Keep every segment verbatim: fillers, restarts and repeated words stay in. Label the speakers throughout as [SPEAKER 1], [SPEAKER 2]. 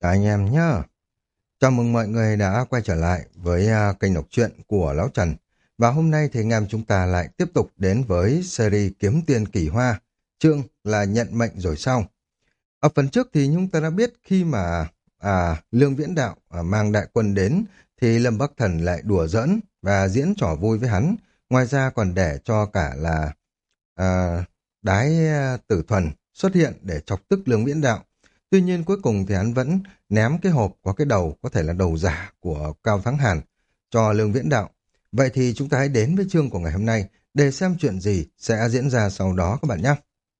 [SPEAKER 1] Chào anh em nhé. Chào mừng mọi người đã quay trở lại với à, kênh đọc truyện của Lão Trần. Và hôm nay thì anh em chúng ta lại tiếp tục đến với series Kiếm Tiền Kỳ Hoa. Chương là nhận mệnh rồi sau. Ở phần trước thì chúng ta đã biết khi mà à, Lương Viễn Đạo à, mang đại quân đến thì Lâm Bắc Thần lại đùa giỡn và diễn trò vui với hắn. Ngoài ra còn để cho cả là à, Đái à, Tử Thuần xuất hiện để chọc tức Lương Viễn Đạo. Tuy nhiên cuối cùng thì hắn vẫn ném cái hộp có cái đầu, có thể là đầu giả của Cao Thắng Hàn cho Lương Viễn Đạo. Vậy thì chúng ta hãy đến với chương của ngày hôm nay để xem chuyện gì sẽ diễn ra sau đó các bạn nhé.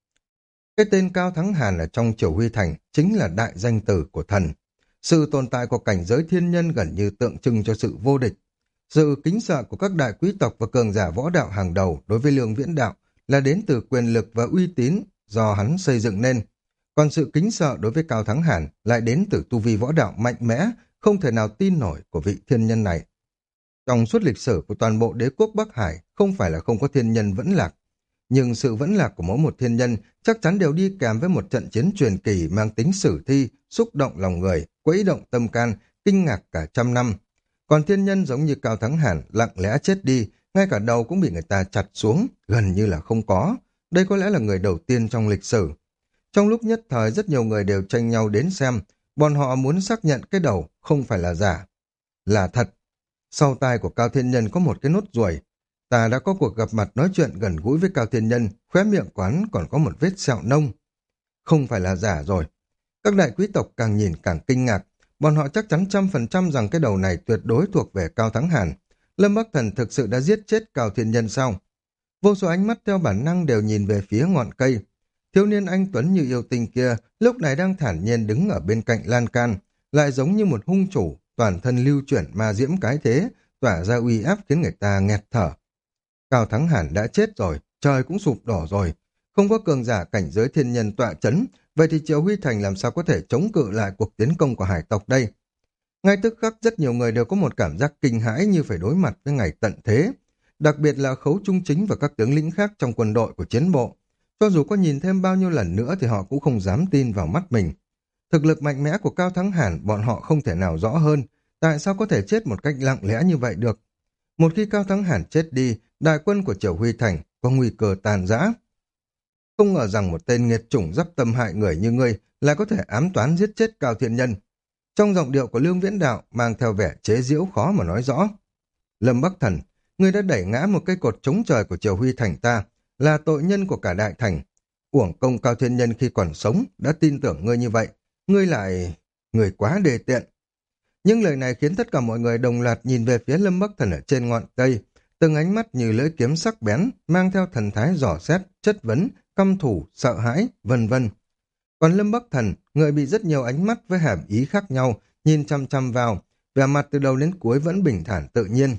[SPEAKER 1] Cái tên Cao Thắng Hàn ở trong Triều Huy Thành chính là đại danh tử của thần. Sự tồn tại của cảnh giới thiên nhân gần như tượng trưng cho sự vô địch. Sự kính sợ của các đại quý tộc và cường giả võ đạo hàng đầu đối với Lương Viễn Đạo là đến từ quyền lực và uy tín do hắn xây dựng nên. Còn sự kính sợ đối với Cao Thắng Hàn lại đến từ tu vi võ đạo mạnh mẽ, không thể nào tin nổi của vị thiên nhân này. Trong suốt lịch sử của toàn bộ đế quốc Bắc Hải, không phải là không có thiên nhân vẫn lạc. Nhưng sự vẫn lạc của mỗi một thiên nhân chắc chắn đều đi kèm với một trận chiến truyền kỳ mang tính sử thi, xúc động lòng người, quấy động tâm can, kinh ngạc cả trăm năm. Còn thiên nhân giống như Cao Thắng Hàn lặng lẽ chết đi, ngay cả đầu cũng bị người ta chặt xuống, gần như là không có. Đây có lẽ là người đầu tiên trong lịch sử. Trong lúc nhất thời rất nhiều người đều tranh nhau đến xem, bọn họ muốn xác nhận cái đầu không phải là giả, là thật. Sau tai của Cao Thiên Nhân có một cái nốt ruồi. Ta đã có cuộc gặp mặt nói chuyện gần gũi với Cao Thiên Nhân, khóe miệng quán còn có một vết sẹo nông. Không phải là giả rồi. Các đại quý tộc càng nhìn càng kinh ngạc, bọn họ chắc chắn trăm phần trăm rằng cái đầu này tuyệt đối thuộc về Cao Thắng Hàn. Lâm Bắc Thần thực sự đã giết chết Cao Thiên Nhân sao? Vô số ánh mắt theo bản năng đều nhìn về phía ngọn cây. Thiếu niên anh Tuấn như yêu tinh kia lúc này đang thản nhiên đứng ở bên cạnh lan can, lại giống như một hung chủ, toàn thân lưu chuyển ma diễm cái thế, tỏa ra uy áp khiến người ta nghẹt thở. Cao Thắng Hàn đã chết rồi, trời cũng sụp đổ rồi, không có cường giả cảnh giới thiên nhân tọa chấn, vậy thì Triệu Huy Thành làm sao có thể chống cự lại cuộc tiến công của hải tộc đây? Ngay tức khắc rất nhiều người đều có một cảm giác kinh hãi như phải đối mặt với ngày tận thế, đặc biệt là Khấu Trung Chính và các tướng lĩnh khác trong quân đội của chiến bộ. Cho dù có nhìn thêm bao nhiêu lần nữa thì họ cũng không dám tin vào mắt mình. Thực lực mạnh mẽ của Cao Thắng Hàn bọn họ không thể nào rõ hơn, tại sao có thể chết một cách lặng lẽ như vậy được. Một khi Cao Thắng Hàn chết đi, đại quân của Triều Huy Thành có nguy cơ tàn rã. Không ngờ rằng một tên nghiệt chủng dắp tâm hại người như ngươi lại có thể ám toán giết chết Cao Thiên Nhân. Trong giọng điệu của Lương Viễn Đạo mang theo vẻ chế giễu khó mà nói rõ. Lâm Bắc Thần, ngươi đã đẩy ngã một cây cột chống trời của Triều Huy Thành ta, là tội nhân của cả đại thành. Uổng công Cao Thiên Nhân khi còn sống đã tin tưởng ngươi như vậy, ngươi lại... người quá đề tiện. Những lời này khiến tất cả mọi người đồng loạt nhìn về phía Lâm Bắc Thần ở trên ngọn cây, từng ánh mắt như lưỡi kiếm sắc bén, mang theo thần thái dò xét, chất vấn, căm thù, sợ hãi, vân vân. Còn Lâm Bắc Thần, người bị rất nhiều ánh mắt với hàm ý khác nhau, nhìn chăm chăm vào, vẻ mặt từ đầu đến cuối vẫn bình thản tự nhiên.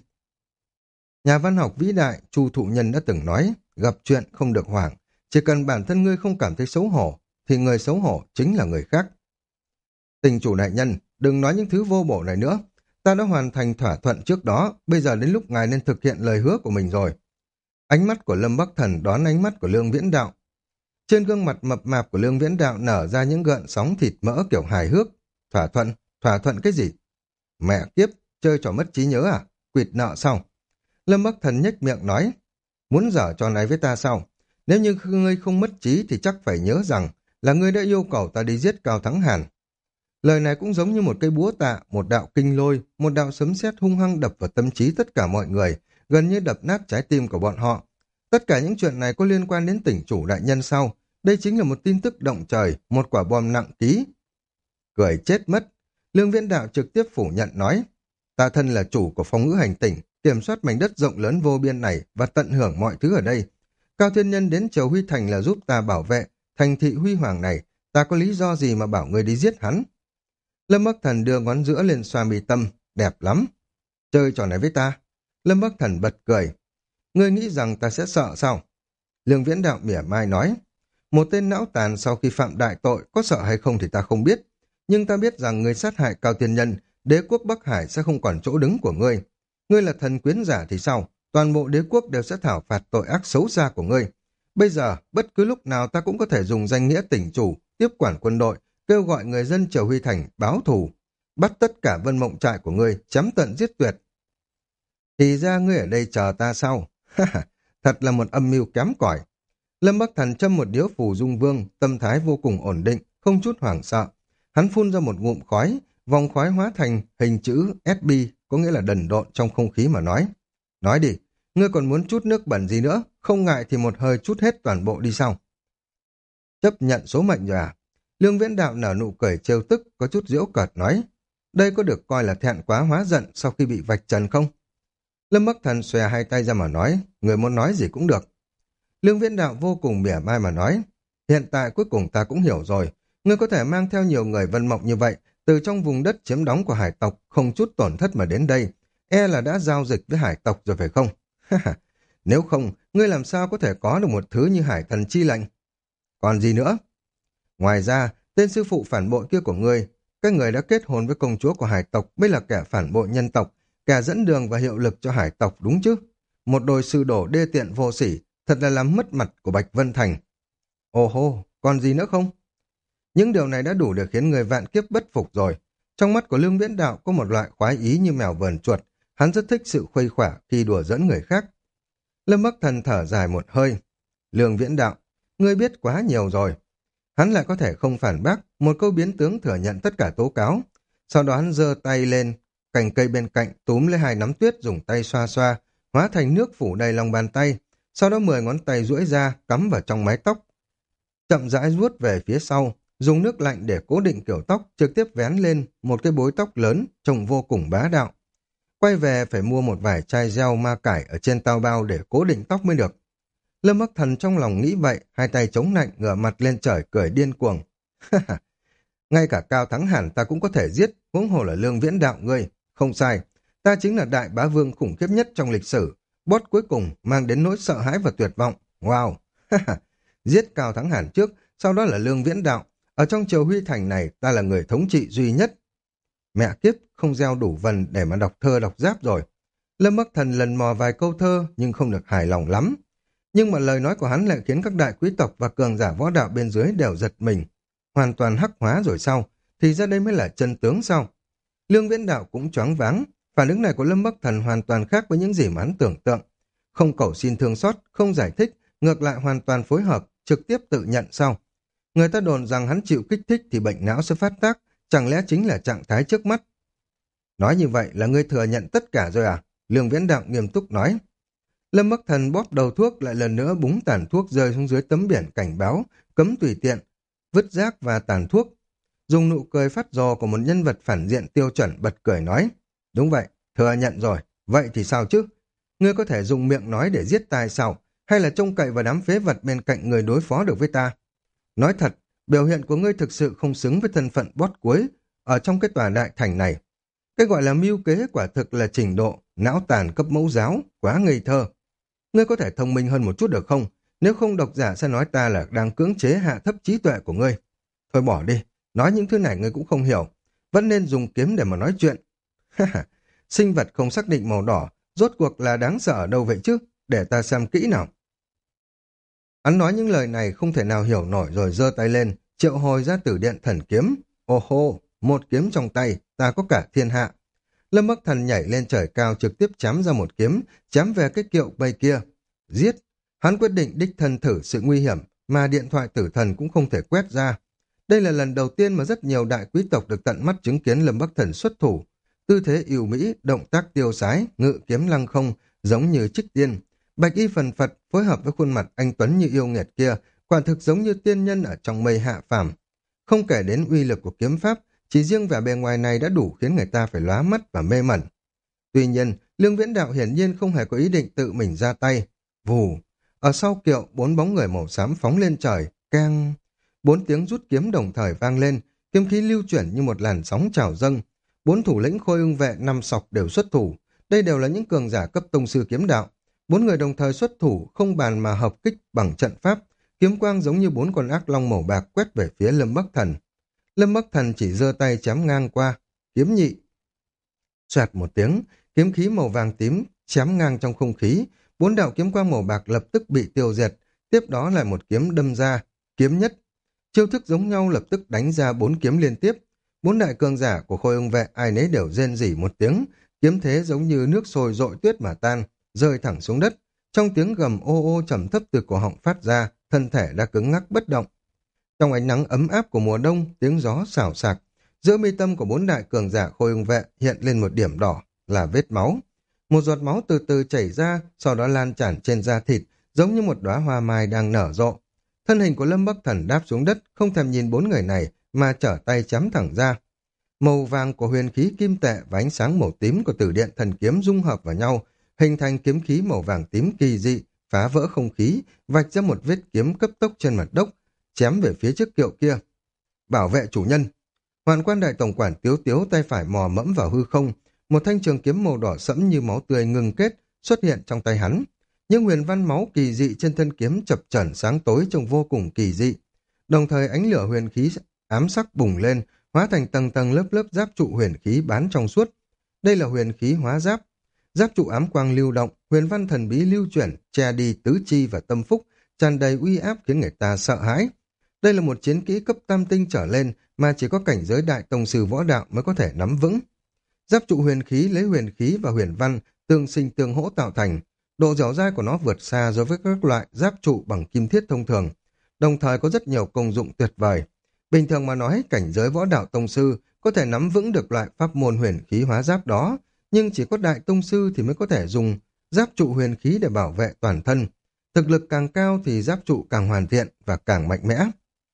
[SPEAKER 1] Nhà văn học vĩ đại Chu Thụ Nhân đã từng nói, gặp chuyện không được hoảng, chỉ cần bản thân ngươi không cảm thấy xấu hổ, thì người xấu hổ chính là người khác. Tình chủ đại nhân, đừng nói những thứ vô bổ này nữa. Ta đã hoàn thành thỏa thuận trước đó, bây giờ đến lúc ngài nên thực hiện lời hứa của mình rồi. Ánh mắt của Lâm Bắc Thần đón ánh mắt của Lương Viễn Đạo. Trên gương mặt mập mạp của Lương Viễn Đạo nở ra những gợn sóng thịt mỡ kiểu hài hước. Thỏa thuận? Thỏa thuận cái gì? Mẹ kiếp, chơi trò mất trí nhớ à? Quỵt nợ sao? Lâm Bắc Thần nhếch miệng nói, muốn giở trò này với ta sao? Nếu như ngươi không mất trí thì chắc phải nhớ rằng là ngươi đã yêu cầu ta đi giết Cao Thắng Hàn. Lời này cũng giống như một cây búa tạ, một đạo kinh lôi, một đạo sấm sét hung hăng đập vào tâm trí tất cả mọi người, gần như đập nát trái tim của bọn họ. Tất cả những chuyện này có liên quan đến tỉnh chủ đại nhân sau. Đây chính là một tin tức động trời, một quả bom nặng ký. Cười chết mất. Lương Viễn Đạo trực tiếp phủ nhận nói, ta thân là chủ của phong ngữ hành tỉnh, kiểm soát mảnh đất rộng lớn vô biên này và tận hưởng mọi thứ ở đây. Cao Thiên Nhân đến Triều Huy Thành là giúp ta bảo vệ thành thị huy hoàng này, ta có lý do gì mà bảo ngươi đi giết hắn? Lâm Bắc Thần đưa ngón giữa lên xoa mi tâm, đẹp lắm. Chơi trò này với ta. Lâm Bắc Thần bật cười. Ngươi nghĩ rằng ta sẽ sợ sao? Lương Viễn Đạo mỉa mai nói, một tên não tàn sau khi phạm đại tội có sợ hay không thì ta không biết, nhưng ta biết rằng ngươi sát hại Cao Thiên Nhân, đế quốc Bắc Hải sẽ không còn chỗ đứng của ngươi. Ngươi là thần quyến giả thì sao? Toàn bộ đế quốc đều sẽ thảo phạt tội ác xấu xa của ngươi. Bây giờ, bất cứ lúc nào ta cũng có thể dùng danh nghĩa tỉnh chủ, tiếp quản quân đội, kêu gọi người dân Triều Huy Thành báo thù, bắt tất cả Vân Mộng trại của ngươi, chém tận giết tuyệt. Thì ra ngươi ở đây chờ ta sau. Thật là một âm mưu kém cỏi. Lâm Bắc Thần châm một điếu phù dung vương, tâm thái vô cùng ổn định, không chút hoảng sợ. Hắn phun ra một ngụm khói, vòng khói hóa thành hình chữ ét bê, có nghĩa là đần độn trong không khí mà nói. Nói đi, ngươi còn muốn chút nước bẩn gì nữa, không ngại thì một hơi chút hết toàn bộ đi sau. Chấp nhận số mệnh rồi à? Lương Viễn Đạo nở nụ cười trêu tức, có chút giễu cợt nói. Đây có được coi là thẹn quá hóa giận sau khi bị vạch trần không? Lâm Bắc Thần xòe hai tay ra mà nói, người muốn nói gì cũng được. Lương Viễn Đạo vô cùng mỉa mai mà nói, hiện tại cuối cùng ta cũng hiểu rồi, ngươi có thể mang theo nhiều người Vân Mộng như vậy, từ trong vùng đất chiếm đóng của hải tộc, không chút tổn thất mà đến đây, e là đã giao dịch với hải tộc rồi phải không? Nếu không, ngươi làm sao có thể có được một thứ như hải thần chi lệnh? Còn gì nữa? Ngoài ra, tên sư phụ phản bội kia của ngươi, các người đã kết hôn với công chúa của hải tộc mới là kẻ phản bội nhân tộc, kẻ dẫn đường và hiệu lực cho hải tộc đúng chứ? Một đôi sư đổ đê tiện vô sỉ, thật là làm mất mặt của Bạch Vân Thành. Ồ hô, còn gì nữa không? Những điều này đã đủ để khiến người vạn kiếp bất phục rồi. Trong mắt của Lương Viễn Đạo có một loại khoái ý như mèo vờn chuột, hắn rất thích sự khuây khỏa khi đùa dẫn người khác. Lâm Bắc Thần thở dài một hơi. Lương Viễn Đạo, ngươi biết quá nhiều rồi. Hắn lại có thể không phản bác, một câu biến tướng thừa nhận tất cả tố cáo. Sau đó hắn giơ tay lên, cành cây bên cạnh túm lấy hai nắm tuyết dùng tay xoa xoa, hóa thành nước phủ đầy lòng bàn tay. Sau đó mười ngón tay duỗi ra, cắm vào trong mái tóc. Chậm rãi vuốt về phía sau, dùng nước lạnh để cố định kiểu tóc, trực tiếp vén lên một cái bối tóc lớn, trông vô cùng bá đạo. Quay về phải mua một vài chai gel ma cải ở trên tao bao để cố định tóc mới được. Lâm Bắc Thần trong lòng nghĩ vậy, hai tay chống nạnh, ngửa mặt lên trời cười điên cuồng. Ngay cả Cao Thắng Hàn ta cũng có thể giết, huống hồ là Lương Viễn Đạo ngươi. Không sai, ta chính là đại bá vương khủng khiếp nhất trong lịch sử. Boss cuối cùng mang đến nỗi sợ hãi và tuyệt vọng. Wow! Giết Cao Thắng Hàn trước, sau đó là Lương Viễn Đạo. Ở trong Triều Huy Thành này, ta là người thống trị duy nhất. Mẹ kiếp, không gieo đủ vần để mà đọc thơ đọc giáp rồi. Lâm Bắc Thần lần mò vài câu thơ, nhưng không được hài lòng lắm. Nhưng mà lời nói của hắn lại khiến các đại quý tộc và cường giả võ đạo bên dưới đều giật mình. Hoàn toàn hắc hóa rồi sao? Thì ra đây mới là chân tướng sao? Lương Viễn Đạo cũng choáng váng. Phản ứng này của Lâm Bắc Thần hoàn toàn khác với những gì mà hắn tưởng tượng. Không cầu xin thương xót, không giải thích, ngược lại hoàn toàn phối hợp, trực tiếp tự nhận sau. Người ta đồn rằng hắn chịu kích thích thì bệnh não sẽ phát tác, chẳng lẽ chính là trạng thái trước mắt? Nói như vậy là ngươi thừa nhận tất cả rồi à? Lương Viễn Đạo nghiêm túc nói. Lâm Bắc Thần bóp đầu thuốc lại lần nữa búng tàn thuốc rơi xuống dưới tấm biển cảnh báo, cấm tùy tiện, vứt rác và tàn thuốc. Dùng nụ cười phát rồ của một nhân vật phản diện tiêu chuẩn bật cười nói. Đúng vậy, thừa nhận rồi, vậy thì sao chứ? Ngươi có thể dùng miệng nói để giết tai sao? Hay là trông cậy vào đám phế vật bên cạnh người đối phó được với ta? Nói thật, biểu hiện của ngươi thực sự không xứng với thân phận boss cuối ở trong cái tòa đại thành này. Cái gọi là mưu kế quả thực là trình độ, não tàn cấp mẫu giáo, quá ngây thơ. Ngươi có thể thông minh hơn một chút được không? Nếu không độc giả sẽ nói ta là đang cưỡng chế hạ thấp trí tuệ của ngươi. Thôi bỏ đi, nói những thứ này ngươi cũng không hiểu. Vẫn nên dùng kiếm để mà nói chuyện. Sinh vật không xác định màu đỏ, rốt cuộc là đáng sợ ở đâu vậy chứ? Để ta xem kỹ nào. Hắn nói những lời này không thể nào hiểu nổi rồi giơ tay lên, triệu hồi ra tử điện thần kiếm. Ô hô, một kiếm trong tay, ta có cả thiên hạ. Lâm Bắc Thần nhảy lên trời cao trực tiếp chém ra một kiếm, chém về cái kiệu bay kia. Giết! Hắn quyết định đích thân thử sự nguy hiểm, mà điện thoại tử thần cũng không thể quét ra. Đây là lần đầu tiên mà rất nhiều đại quý tộc được tận mắt chứng kiến Lâm Bắc Thần xuất thủ. Tư thế yêu mỹ, động tác tiêu sái, ngự kiếm lăng không, giống như trích tiên. Bạch y phần phật phối hợp với khuôn mặt anh tuấn như yêu nghiệt kia, quả thực giống như tiên nhân ở trong mây hạ phàm. Không kể đến uy lực của kiếm pháp, chỉ riêng vẻ bề ngoài này đã đủ khiến người ta phải lóa mắt và mê mẩn. Tuy nhiên, Lương Viễn Đạo hiển nhiên không hề có ý định tự mình ra tay. Vù! Ở sau kiệu, bốn bóng người màu xám phóng lên trời, keng! Bốn tiếng rút kiếm đồng thời vang lên, kiếm khí lưu chuyển như một làn sóng trào dâng. Bốn thủ lĩnh Khôi Ưng Vệ năm sọc đều xuất thủ. Đây đều là những cường giả cấp tông sư kiếm đạo. Bốn người đồng thời xuất thủ, không bàn mà hợp kích bằng trận pháp. Kiếm quang giống như bốn con ác long màu bạc quét về phía Lâm Bắc Thần. Lâm Bắc Thần chỉ giơ tay chém ngang qua, kiếm nhị. Xoẹt một tiếng, kiếm khí màu vàng tím chém ngang trong không khí, bốn đạo kiếm quang màu bạc lập tức bị tiêu diệt, tiếp đó lại một kiếm đâm ra, kiếm nhất. Chiêu thức giống nhau lập tức đánh ra bốn kiếm liên tiếp. Bốn đại cường giả của Khôi Ưng vệ ai nấy đều rên rỉ một tiếng, kiếm thế giống như nước sôi dội tuyết mà tan, rơi thẳng xuống đất. Trong tiếng gầm ô ô trầm thấp từ cổ họng phát ra, thân thể đã cứng ngắc bất động. Trong ánh nắng ấm áp của mùa đông, tiếng gió xào xạc, giữa mi tâm của bốn đại cường giả Khôi Ưng vệ hiện lên một điểm đỏ, là vết máu. Một giọt máu từ từ chảy ra, sau đó lan tràn trên da thịt, giống như một đóa hoa mai đang nở rộ. Thân hình của Lâm Bắc Thần đáp xuống đất, không thèm nhìn bốn người này, mà trở tay chém thẳng ra. Màu vàng của huyền khí kim tệ và ánh sáng màu tím của tử điện thần kiếm dung hợp vào nhau, hình thành kiếm khí màu vàng tím kỳ dị, phá vỡ không khí, vạch ra một vết kiếm cấp tốc trên mặt đất, chém về phía trước kiệu kia. Bảo vệ chủ nhân. Hoàn quan đại tổng quản Tiếu Tiếu tay phải mò mẫm vào hư không, một thanh trường kiếm màu đỏ sẫm như máu tươi ngừng kết xuất hiện trong tay hắn. Những huyền văn máu kỳ dị trên thân kiếm chập chờn sáng tối trông vô cùng kỳ dị. Đồng thời ánh lửa huyền khí ám sắc bùng lên, hóa thành tầng tầng lớp lớp giáp trụ huyền khí bán trong suốt. Đây là huyền khí hóa giáp. Giáp trụ ám quang lưu động, huyền văn thần bí lưu chuyển, che đi tứ chi và tâm phúc, tràn đầy uy áp khiến người ta sợ hãi. Đây là một chiến kỹ cấp tam tinh trở lên mà chỉ có cảnh giới đại tông sư võ đạo mới có thể nắm vững. Giáp trụ huyền khí lấy huyền khí và huyền văn tương sinh tương hỗ tạo thành. Độ dẻo dai của nó vượt xa so với các loại giáp trụ bằng kim thiết thông thường, đồng thời có rất nhiều công dụng tuyệt vời. Bình thường mà nói, cảnh giới võ đạo tông sư có thể nắm vững được loại pháp môn huyền khí hóa giáp đó, nhưng chỉ có đại tông sư thì mới có thể dùng giáp trụ huyền khí để bảo vệ toàn thân. Thực lực càng cao thì giáp trụ càng hoàn thiện và càng mạnh mẽ.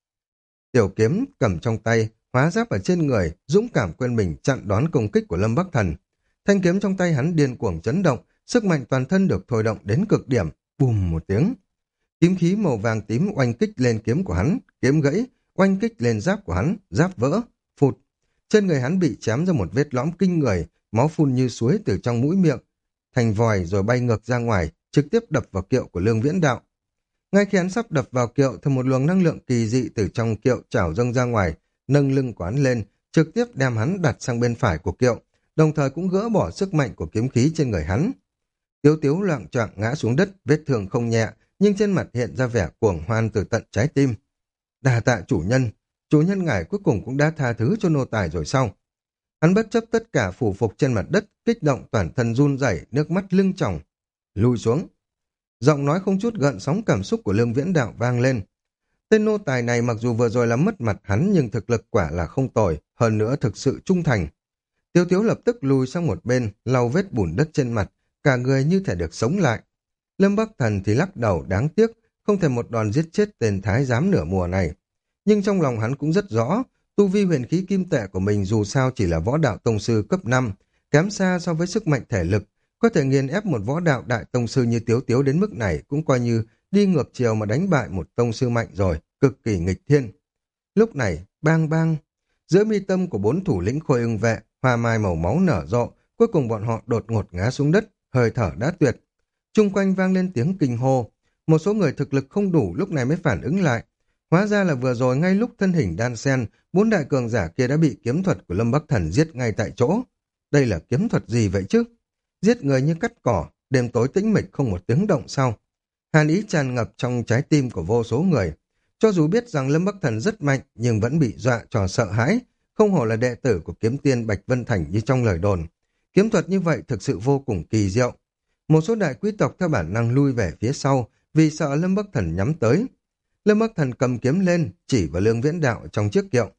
[SPEAKER 1] Tiểu kiếm cầm trong tay, hóa giáp ở trên người, dũng cảm quên mình chặn đón công kích của Lâm Bắc Thần. Thanh kiếm trong tay hắn điên cuồng chấn động, sức mạnh toàn thân được thôi động đến cực điểm, bùm một tiếng. Kiếm khí màu vàng tím oanh kích lên kiếm của hắn, kiếm gãy, oanh kích lên giáp của hắn, giáp vỡ, phụt. Trên người hắn bị chém ra một vết lõm kinh người, máu phun như suối từ trong mũi miệng, thành vòi rồi bay ngược ra ngoài, trực tiếp đập vào kiệu của Lương Viễn Đạo. Ngay khi hắn sắp đập vào kiệu thì một luồng năng lượng kỳ dị từ trong kiệu trào dâng ra ngoài, nâng lưng của hắn lên, trực tiếp đem hắn đặt sang bên phải của kiệu, đồng thời cũng gỡ bỏ sức mạnh của kiếm khí trên người hắn. Tiếu Tiếu loạng choạng ngã xuống đất, vết thương không nhẹ, nhưng trên mặt hiện ra vẻ cuồng hoan từ tận trái tim. Đà tạ chủ nhân, chủ nhân ngài cuối cùng cũng đã tha thứ cho nô tài rồi sao? Hắn bất chấp tất cả phủ phục trên mặt đất, kích động toàn thân run rẩy, nước mắt lưng tròng. Lùi xuống. Giọng nói không chút gợn sóng cảm xúc của Lương Viễn Đạo vang lên. Tên nô tài này mặc dù vừa rồi là mất mặt hắn nhưng thực lực quả là không tồi, hơn nữa thực sự trung thành. Tiêu Tiếu lập tức lùi sang một bên, lau vết bùn đất trên mặt, cả người như thể được sống lại. Lâm Bắc Thần thì lắc đầu đáng tiếc, không thể một đòn giết chết tên thái giám nửa mùa này. Nhưng trong lòng hắn cũng rất rõ, tu vi huyền khí kim tệ của mình dù sao chỉ là võ đạo tông sư cấp năm, kém xa so với sức mạnh thể lực, có thể nghiền ép một võ đạo đại tông sư như Tiếu Tiếu đến mức này cũng coi như đi ngược chiều mà đánh bại một tông sư mạnh rồi, cực kỳ nghịch thiên. Lúc này, bang bang, giữa mi tâm của bốn thủ lĩnh Khôi Ưng vệ, hoa mai màu máu nở rộ, cuối cùng bọn họ đột ngột ngã xuống đất, hơi thở đã tuyệt. Chung quanh vang lên tiếng kinh hô, một số người thực lực không đủ lúc này mới phản ứng lại. Hóa ra là vừa rồi ngay lúc thân hình đan sen, bốn đại cường giả kia đã bị kiếm thuật của Lâm Bắc Thần giết ngay tại chỗ. Đây là kiếm thuật gì vậy chứ? Giết người như cắt cỏ, đêm tối tĩnh mịch không một tiếng động sau. Hàn ý tràn ngập trong trái tim của vô số người. Cho dù biết rằng Lâm Bắc Thần rất mạnh nhưng vẫn bị dọa cho sợ hãi, không hổ là đệ tử của kiếm tiên Bạch Vân Thành như trong lời đồn. Kiếm thuật như vậy thực sự vô cùng kỳ diệu. Một số đại quý tộc theo bản năng lui về phía sau vì sợ Lâm Bắc Thần nhắm tới. Lâm Bắc Thần cầm kiếm lên, chỉ vào Lương Viễn Đạo trong chiếc kiệu.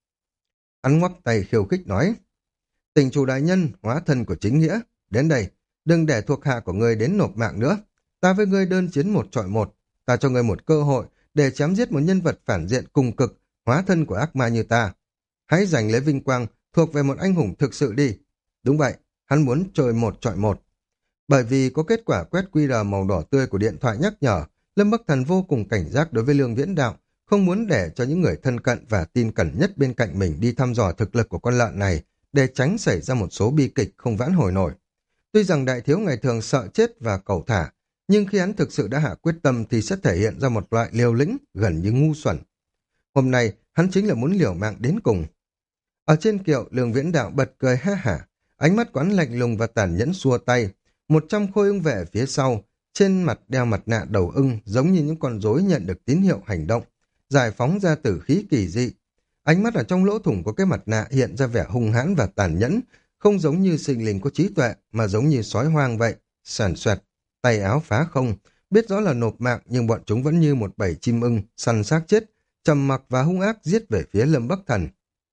[SPEAKER 1] Hắn ngoắc tay khiêu khích nói, Tỉnh chủ đại nhân, hóa thân của chính nghĩa, đến đây, đừng để thuộc hạ của ngươi đến nộp mạng nữa. Ta với ngươi đơn chiến một trọi một, ta cho ngươi một cơ hội để chém giết một nhân vật phản diện cùng cực, hóa thân của ác ma như ta. Hãy giành lấy vinh quang thuộc về một anh hùng thực sự đi. Đúng vậy, hắn muốn chơi một trọi một. Bởi vì có kết quả quét quy rờ màu đỏ tươi của điện thoại nhắc nhở, Lâm Bắc Thần vô cùng cảnh giác đối với Lương Viễn Đạo, không muốn để cho những người thân cận và tin cẩn nhất bên cạnh mình đi thăm dò thực lực của con lợn này, để tránh xảy ra một số bi kịch không vãn hồi nổi. Tuy rằng đại thiếu ngày thường sợ chết và cẩu thả, nhưng khi hắn thực sự đã hạ quyết tâm thì sẽ thể hiện ra một loại liều lĩnh gần như ngu xuẩn. Hôm nay, hắn chính là muốn liều mạng đến cùng. Ở trên kiệu, Lương Viễn Đạo bật cười ha hả, ánh mắt quán lạnh lùng và tàn nhẫn xua tay. Một trăm khôi ưng vệ phía sau, trên mặt đeo mặt nạ đầu ưng giống như những con rối nhận được tín hiệu hành động. giải phóng ra tử khí kỳ dị. Ánh mắt ở trong lỗ thủng của cái mặt nạ hiện ra vẻ hung hãn và tàn nhẫn, không giống như sinh linh có trí tuệ, mà giống như sói hoang vậy. Soàn xoẹt, tay áo phá không, biết rõ là nộp mạng nhưng bọn chúng vẫn như một bầy chim ưng, săn xác chết, trầm mặc và hung ác giết về phía Lâm Bắc Thần.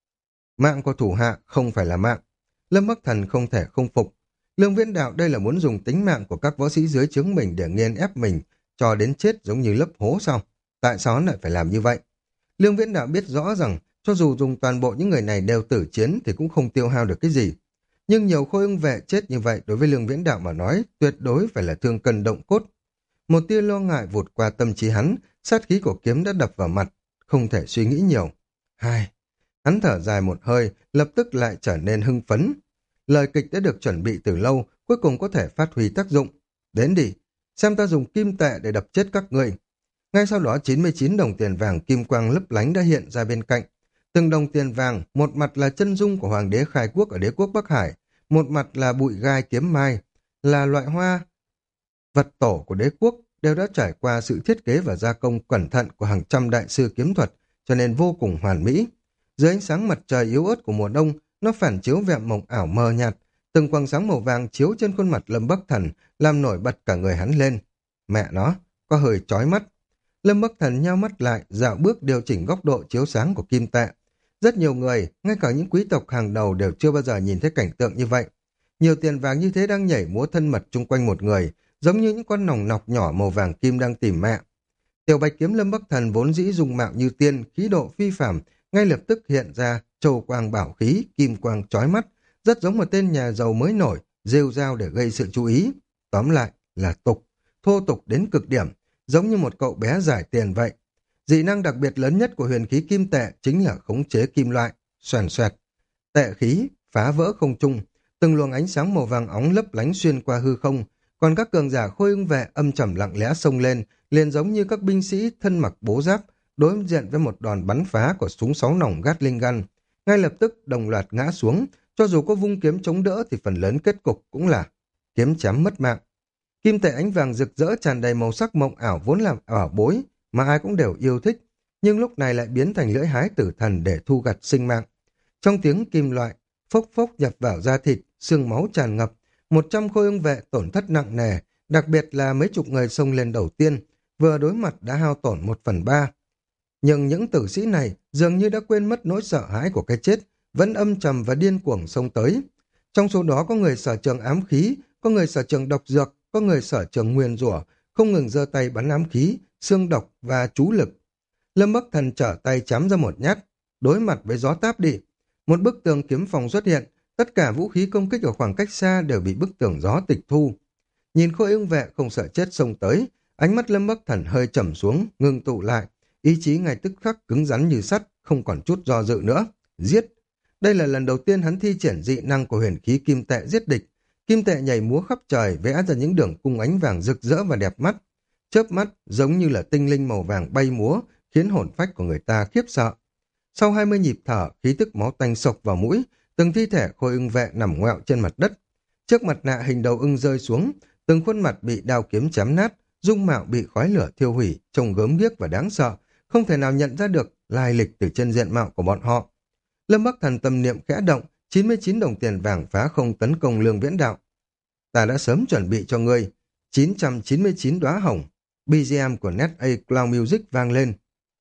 [SPEAKER 1] Mạng của thủ hạ không phải là mạng. Lâm Bắc Thần không thể không phục. Lương Viễn Đạo đây là muốn dùng tính mạng của các võ sĩ dưới trướng mình để nghiền ép mình, cho đến chết giống như lấp hố sao? Tại sao hắn lại phải làm như vậy? Lương Viễn Đạo biết rõ rằng cho dù dùng toàn bộ những người này đều tử chiến thì cũng không tiêu hao được cái gì. Nhưng nhiều khôi ưng vệ chết như vậy đối với Lương Viễn Đạo mà nói tuyệt đối phải là thương cân động cốt. Một tia lo ngại vụt qua tâm trí hắn, sát khí của kiếm đã đập vào mặt, không thể suy nghĩ nhiều. Hai, hắn thở dài một hơi, lập tức lại trở nên hưng phấn. Lời kịch đã được chuẩn bị từ lâu, cuối cùng có thể phát huy tác dụng. Đến đi, xem ta dùng kim tệ để đập chết các ngươi. Ngay sau đó chín mươi chín đồng tiền vàng kim quang lấp lánh đã hiện ra bên cạnh. Từng đồng tiền vàng, một mặt là chân dung của Hoàng đế Khai Quốc ở đế quốc Bắc Hải, một mặt là bụi gai kiếm mai, là loại hoa vật tổ của đế quốc, đều đã trải qua sự thiết kế và gia công cẩn thận của hàng trăm đại sư kiếm thuật, cho nên vô cùng hoàn mỹ. Dưới ánh sáng mặt trời yếu ớt của mùa đông, nó phản chiếu vẻ mộng ảo mờ nhạt, từng quầng sáng màu vàng chiếu trên khuôn mặt Lâm Bắc Thần, làm nổi bật cả người hắn lên. Mẹ nó, có hơi chói mắt. Lâm Bắc Thần nheo mắt lại, dạo bước điều chỉnh góc độ chiếu sáng của kim tệ. Rất nhiều người, ngay cả những quý tộc hàng đầu đều chưa bao giờ nhìn thấy cảnh tượng như vậy. Nhiều tiền vàng như thế đang nhảy múa thân mật chung quanh một người, giống như những con nòng nọc nhỏ màu vàng kim đang tìm mẹ. Tiểu bạch kiếm Lâm Bắc Thần vốn dĩ dung mạo như tiên, khí độ phi phàm, ngay lập tức hiện ra châu quang bảo khí, kim quang chói mắt, rất giống một tên nhà giàu mới nổi, rêu rao để gây sự chú ý. Tóm lại là tục, thô tục đến cực điểm, giống như một cậu bé giải tiền vậy. Dị năng đặc biệt lớn nhất của huyền khí kim tệ chính là khống chế kim loại, xoèn xoẹt. Tệ khí, phá vỡ không trung, từng luồng ánh sáng màu vàng óng lấp lánh xuyên qua hư không, còn các cường giả khôi ưng vệ âm trầm lặng lẽ xông lên, liền giống như các binh sĩ thân mặc bố giáp, đối diện với một đòn bắn phá của súng sáu nòng Gatling gun. Ngay lập tức đồng loạt ngã xuống, cho dù có vung kiếm chống đỡ thì phần lớn kết cục cũng là kiếm chém mất mạng. Kim tệ ánh vàng rực rỡ tràn đầy màu sắc mộng ảo vốn là ảo bối, mà ai cũng đều yêu thích, nhưng lúc này lại biến thành lưỡi hái tử thần để thu gặt sinh mạng. Trong tiếng kim loại, phốc phốc nhập vào da thịt, xương máu tràn ngập, một trăm khôi ưng vệ tổn thất nặng nề, đặc biệt là mấy chục người xông lên đầu tiên, vừa đối mặt đã hao tổn một phần ba. Nhưng những tử sĩ này dường như đã quên mất nỗi sợ hãi của cái chết, vẫn âm trầm và điên cuồng xông tới. Trong số đó có người sở trường ám khí, có người sở trường độc dược, có người sở trường nguyền rủa, không ngừng giơ tay bắn ám khí, xương độc và chú lực. Lâm Bắc Thần trở tay chém ra một nhát, đối mặt với gió táp đi. Một bức tường kiếm phòng xuất hiện, tất cả vũ khí công kích ở khoảng cách xa đều bị bức tường gió tịch thu. Nhìn khôi ưng vệ không sợ chết xông tới, ánh mắt Lâm Bắc Thần hơi trầm xuống, ngưng tụ lại, ý chí ngay tức khắc cứng rắn như sắt, không còn chút do dự nữa. Giết! Đây là lần đầu tiên hắn thi triển dị năng của huyền khí kim tệ giết địch. Kim tệ nhảy múa khắp trời, vẽ ra những đường cung ánh vàng rực rỡ và đẹp mắt. Chớp mắt giống như là tinh linh màu vàng bay múa, khiến hồn phách của người ta khiếp sợ. Sau hai mươi nhịp thở, khí tức máu tanh sộc vào mũi, từng thi thể khôi ưng vệ nằm ngoẹo trên mặt đất. Trước mặt nạ hình đầu ưng rơi xuống, từng khuôn mặt bị đao kiếm chém nát, dung mạo bị khói lửa thiêu hủy, trông gớm ghiếc và đáng sợ, không thể nào nhận ra được lai lịch từ chân diện mạo của bọn họ. Lâm Bắc Thần tâm niệm khẽ động, chín mươi chín đồng tiền vàng phá không tấn công Lương Viễn Đạo. Ta đã sớm chuẩn bị cho ngươi. chín trăm chín mươi chín đóa hồng. bê giê em của Net A Cloud Music vang lên.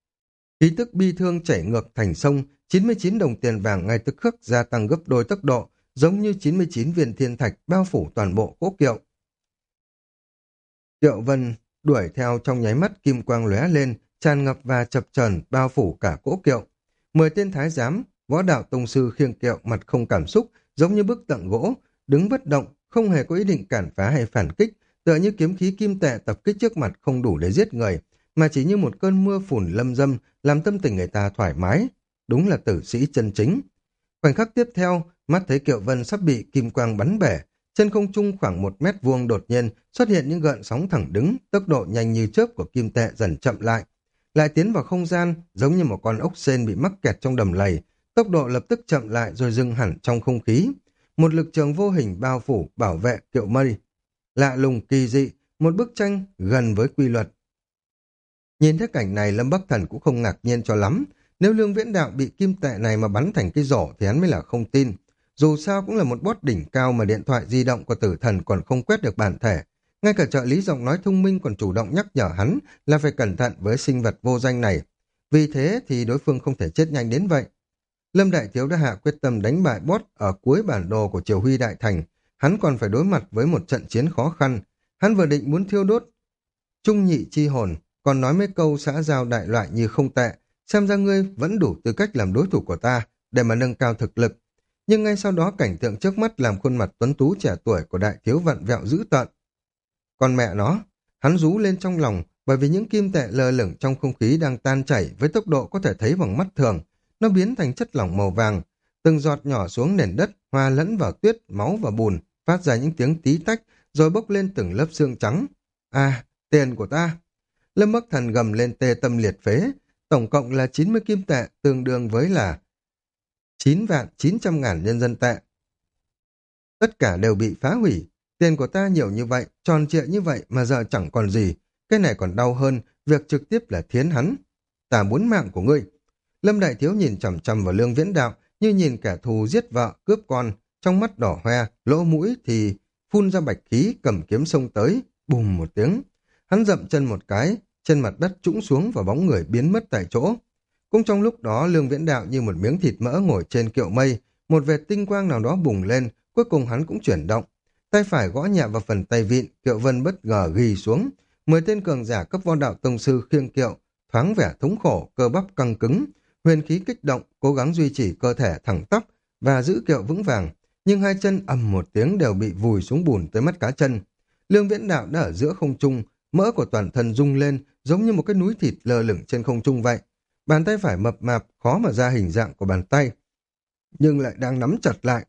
[SPEAKER 1] Khí tức bi thương chảy ngược thành sông, chín mươi chín đồng tiền vàng ngay tức khắc gia tăng gấp đôi tốc độ, giống như chín mươi chín viên thiên thạch bao phủ toàn bộ cỗ kiệu. Kiệu Vân đuổi theo trong nháy mắt, kim quang lóe lên, tràn ngập và chập chờn bao phủ cả cỗ kiệu. Mười tên thái giám, võ đạo tông sư khiêng kiệu mặt không cảm xúc, giống như bức tượng gỗ, đứng bất động, không hề có ý định cản phá hay phản kích, tựa như kiếm khí kim tệ tập kích trước mặt không đủ để giết người, mà chỉ như một cơn mưa phùn lâm dâm, làm tâm tình người ta thoải mái. Đúng là tử sĩ chân chính. Khoảnh khắc tiếp theo, mắt thấy Kiệu Vân sắp bị kim quang bắn bể, trên không trung khoảng một mét vuông đột nhiên xuất hiện những gợn sóng thẳng đứng, tốc độ nhanh như chớp của kim tệ dần chậm lại, lại tiến vào không gian, giống như một con ốc sên bị mắc kẹt trong đầm lầy, tốc độ lập tức chậm lại rồi dừng hẳn trong không khí. Một lực trường vô hình bao phủ bảo vệ Kiệu Mây. Lạ lùng kỳ dị, một bức tranh gần với quy luật. Nhìn thấy cảnh này Lâm Bắc Thần cũng không ngạc nhiên cho lắm. Nếu Lương Viễn Đạo bị kim tệ này mà bắn thành cái rổ thì hắn mới là không tin. Dù sao cũng là một boss đỉnh cao mà điện thoại di động của tử thần còn không quét được bản thể. Ngay cả trợ lý giọng nói thông minh còn chủ động nhắc nhở hắn là phải cẩn thận với sinh vật vô danh này. Vì thế thì đối phương không thể chết nhanh đến vậy. Lâm Đại Thiếu đã hạ quyết tâm đánh bại boss ở cuối bản đồ của Triều Huy Đại Thành. Hắn còn phải đối mặt với một trận chiến khó khăn. Hắn vừa định muốn thiêu đốt trung nhị chi hồn, còn nói mấy câu xã giao đại loại như không tệ, xem ra ngươi vẫn đủ tư cách làm đối thủ của ta, để mà nâng cao thực lực. Nhưng ngay sau đó cảnh tượng trước mắt làm khuôn mặt tuấn tú trẻ tuổi của Đại Thiếu vặn vẹo dữ tợn. Còn mẹ nó, hắn rú lên trong lòng, bởi vì những kim tệ lơ lửng trong không khí đang tan chảy với tốc độ có thể thấy bằng mắt thường. Nó biến thành chất lỏng màu vàng, từng giọt nhỏ xuống nền đất, hòa lẫn vào tuyết, máu và bùn, phát ra những tiếng tí tách, rồi bốc lên từng lớp xương trắng. À, tiền của ta! Lâm Bắc Thần gầm lên tê tâm liệt phế, tổng cộng là chín mươi kim tệ, tương đương với là chín vạn chín trăm ngàn nhân dân tệ. Tất cả đều bị phá hủy, tiền của ta nhiều như vậy, tròn trịa như vậy mà giờ chẳng còn gì, cái này còn đau hơn việc trực tiếp là thiến hắn. Ta muốn mạng của ngươi. Lâm Đại Thiếu nhìn chằm chằm vào Lương Viễn Đạo như nhìn kẻ thù giết vợ, cướp con, trong mắt đỏ hoe, lỗ mũi thì phun ra bạch khí, cầm kiếm xông tới, bùm một tiếng. Hắn dậm chân một cái, trên mặt đất trũng xuống và bóng người biến mất tại chỗ. Cũng trong lúc đó Lương Viễn Đạo như một miếng thịt mỡ ngồi trên kiệu mây, một vệt tinh quang nào đó bùng lên, cuối cùng hắn cũng chuyển động. Tay phải gõ nhẹ vào phần tay vịn, kiệu vân bất ngờ ghi xuống. Mười tên cường giả cấp võ đạo tông sư khiêng kiệu, thoáng vẻ thống khổ, cơ bắp căng cứng, huyền khí kích động, cố gắng duy trì cơ thể thẳng tắp và giữ kiệu vững vàng, nhưng hai chân ầm một tiếng đều bị vùi xuống bùn tới mắt cá chân. Lương Viễn Đạo đã ở giữa không trung, mỡ của toàn thân rung lên giống như một cái núi thịt lơ lửng trên không trung vậy. Bàn tay phải mập mạp khó mà ra hình dạng của bàn tay, nhưng lại đang nắm chặt lại.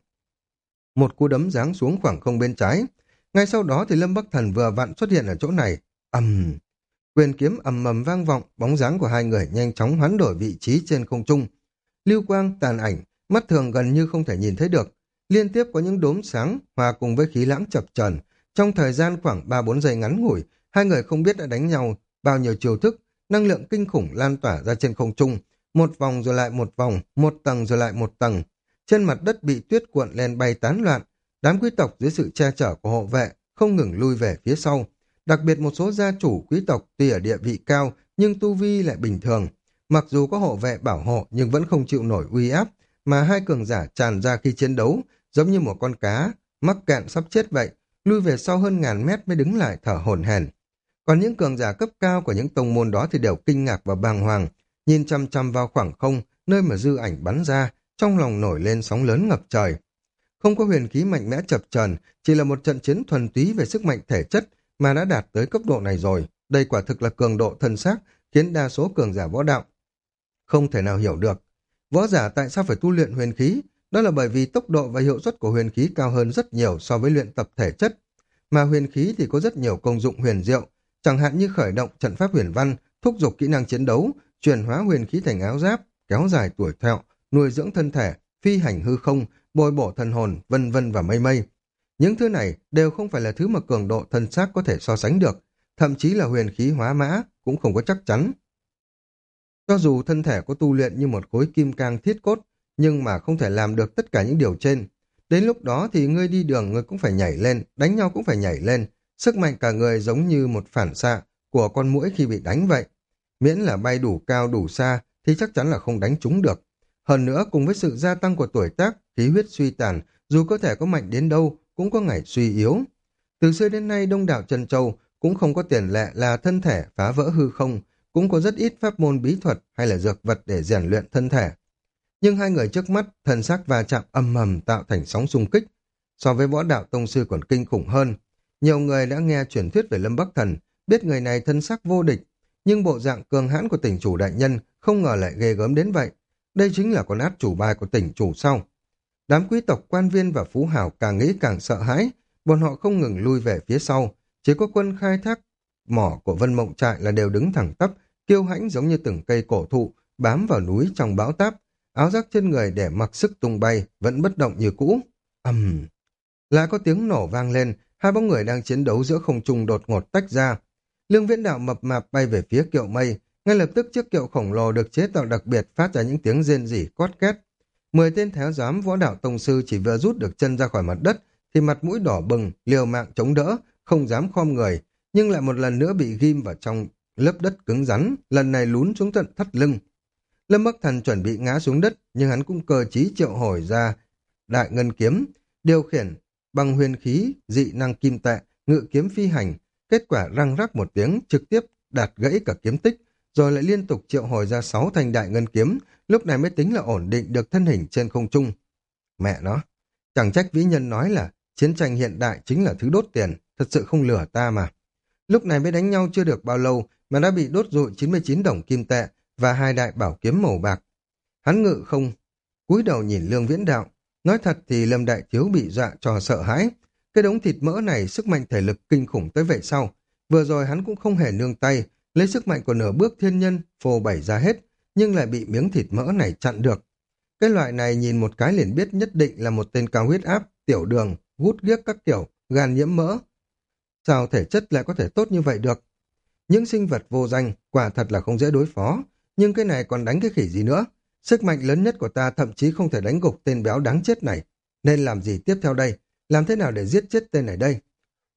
[SPEAKER 1] Một cú đấm giáng xuống khoảng không bên trái. Ngay sau đó thì Lâm Bắc Thần vừa vặn xuất hiện ở chỗ này. Ầm, quyền kiếm ầm ầm vang vọng, bóng dáng của hai người nhanh chóng hoán đổi vị trí trên không trung. Lưu quang tàn ảnh, mắt thường gần như không thể nhìn thấy được. Liên tiếp có những đốm sáng hòa cùng với khí lãng chập chờn. Trong thời gian khoảng ba bốn giây ngắn ngủi, hai người không biết đã đánh nhau bao nhiêu chiêu thức, năng lượng kinh khủng lan tỏa ra trên không trung, một vòng rồi lại một vòng, một tầng rồi lại một tầng. Trên mặt đất bị tuyết cuộn lên bay tán loạn, đám quý tộc dưới sự che chở của hộ vệ không ngừng lui về phía sau. Đặc biệt một số gia chủ quý tộc tuy ở địa vị cao nhưng tu vi lại bình thường. Mặc dù có hộ vệ bảo hộ nhưng vẫn không chịu nổi uy áp mà hai cường giả tràn ra khi chiến đấu, giống như một con cá mắc cạn sắp chết vậy, lui về sau hơn ngàn mét mới đứng lại thở hổn hển. Còn những cường giả cấp cao của những tông môn đó thì đều kinh ngạc và bàng hoàng, nhìn chăm chăm vào khoảng không, nơi mà dư ảnh bắn ra, trong lòng nổi lên sóng lớn ngập trời. Không có huyền khí mạnh mẽ chập chờn, chỉ là một trận chiến thuần túy về sức mạnh thể chất mà đã đạt tới cấp độ này rồi. Đây quả thực là cường độ thân xác, khiến đa số cường giả võ đạo không thể nào hiểu được. Võ giả tại sao phải tu luyện huyền khí? Đó là bởi vì tốc độ và hiệu suất của huyền khí cao hơn rất nhiều so với luyện tập thể chất. Mà huyền khí thì có rất nhiều công dụng huyền diệu, chẳng hạn như khởi động trận pháp huyền văn, thúc giục kỹ năng chiến đấu, chuyển hóa huyền khí thành áo giáp, kéo dài tuổi thọ, nuôi dưỡng thân thể, phi hành hư không, bồi bổ thần hồn, vân vân và mây mây. Những thứ này đều không phải là thứ mà cường độ thân xác có thể so sánh được, thậm chí là huyền khí hóa mã cũng không có chắc chắn. Cho dù thân thể có tu luyện như một khối kim cang thiết cốt, nhưng mà không thể làm được tất cả những điều trên. Đến lúc đó thì ngươi đi đường ngươi cũng phải nhảy lên, đánh nhau cũng phải nhảy lên, sức mạnh cả người giống như một phản xạ của con muỗi khi bị đánh vậy. Miễn là bay đủ cao đủ xa thì chắc chắn là không đánh trúng được. Hơn nữa cùng với sự gia tăng của tuổi tác, khí huyết suy tàn, dù cơ thể có mạnh đến đâu cũng có ngày suy yếu. Từ xưa đến nay đông đảo Trân Châu cũng không có tiền lệ là thân thể phá vỡ hư không, cũng có rất ít pháp môn bí thuật hay là dược vật để rèn luyện thân thể. Nhưng hai người trước mắt, thân xác va chạm âm ầm tạo thành sóng xung kích. So với võ đạo tông sư còn kinh khủng hơn. Nhiều người đã nghe truyền thuyết về Lâm Bắc Thần, biết người này thân xác vô địch, nhưng bộ dạng cường hãn của tỉnh chủ đại nhân không ngờ lại ghê gớm đến vậy. Đây chính là con át chủ bài của tỉnh chủ sau. Đám quý tộc quan viên và phú hào càng nghĩ càng sợ hãi, bọn họ không ngừng lui về phía sau, chỉ có quân khai thác mỏ của Vân Mộng Trại là đều đứng thẳng tắp, kiêu hãnh giống như từng cây cổ thụ bám vào núi trong bão táp, áo giáp trên người để mặc sức tung bay vẫn bất động như cũ. Ầm, um. Lại có tiếng nổ vang lên, hai bóng người đang chiến đấu giữa không trung đột ngột tách ra. Lương Viễn Đạo mập mạp bay về phía kiệu mây, Ngay lập tức chiếc kiệu khổng lồ được chế tạo đặc biệt phát ra những tiếng rên rỉ cót két. Mười tên thái giám võ đạo tông sư chỉ vừa rút được chân ra khỏi mặt đất thì mặt mũi đỏ bừng, liều mạng chống đỡ, không dám khom người, nhưng lại một lần nữa bị ghim vào trong lớp đất cứng rắn, lần này lún xuống tận thắt lưng. Lâm Bắc Thần chuẩn bị ngã xuống đất, nhưng hắn cũng cơ trí triệu hồi ra đại ngân kiếm, điều khiển bằng huyền khí, dị năng kim tệ, ngự kiếm phi hành, kết quả răng rắc một tiếng trực tiếp đạt gãy cả kiếm tích, rồi lại liên tục triệu hồi ra sáu thanh đại ngân kiếm, lúc này mới tính là ổn định được thân hình trên không trung. Mẹ nó, chẳng trách vĩ nhân nói là chiến tranh hiện đại chính là thứ đốt tiền, thật sự không lừa ta mà. Lúc này mới đánh nhau chưa được bao lâu mà đã bị đốt rụi chín mươi chín đồng kim tệ và hai đại bảo kiếm màu bạc. Hắn ngự không, cúi đầu nhìn Lương Viễn Đạo. Nói thật thì Lâm Đại Thiếu bị dọa cho sợ hãi. Cái đống thịt mỡ này sức mạnh thể lực kinh khủng tới vậy sao? Vừa rồi hắn cũng không hề nương tay, lấy sức mạnh của nửa bước thiên nhân phô bày ra hết, nhưng lại bị miếng thịt mỡ này chặn được. Cái loại này nhìn một cái liền biết nhất định là một tên cao huyết áp, tiểu đường, gút ghiếc các kiểu, gan nhiễm mỡ. Sao thể chất lại có thể tốt như vậy được? Những sinh vật vô danh quả thật là không dễ đối phó, nhưng cái này còn đánh cái khỉ gì nữa? Sức mạnh lớn nhất của ta thậm chí không thể đánh gục tên béo đáng chết này. Nên làm gì tiếp theo đây? Làm thế nào để giết chết tên này đây?